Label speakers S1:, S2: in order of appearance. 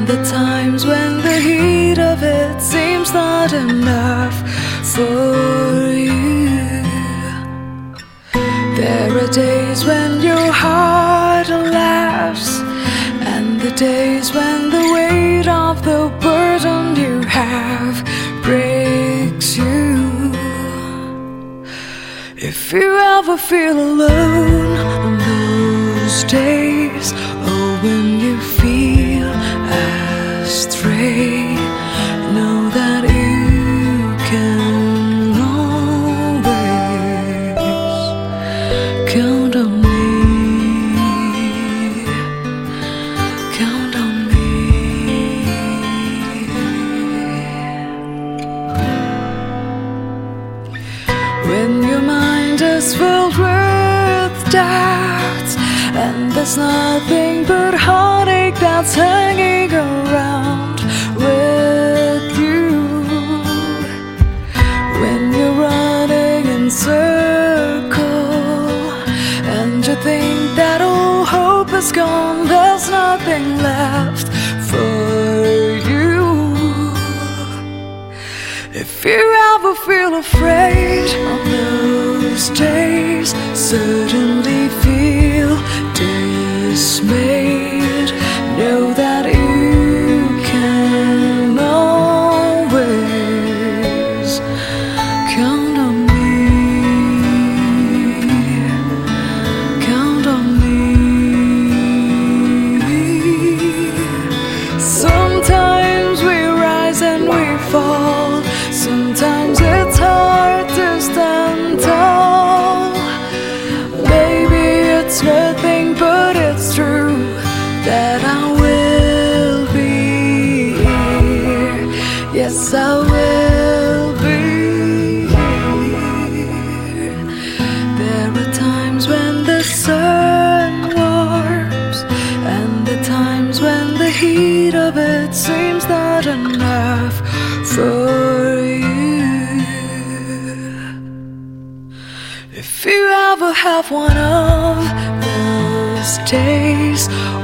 S1: the times when the heat of it seems not enough for you. There are days when your heart laughs, and the days when the weight of the burden you have breaks you. If you ever feel alone on those days, or when you feel astray, know that you can always count on me. Count on me. When your mind is filled with doubts, and there's nothing but heartache that's hanging around with you. When you're running in circles, and you think that all hope is gone, there's nothing left for you. If you ever feel afraid on those days, certainly feel dismayed, know that you can always count on me. Count on me. Sometimes we rise and we fall, sometimes it's hard to stand tall. Maybe it's nothing, but it's true that I will be here. Yes, I will be here. There are times when the sun warms, and the times when the heat of it seems not enough for you. If you ever have one of those days,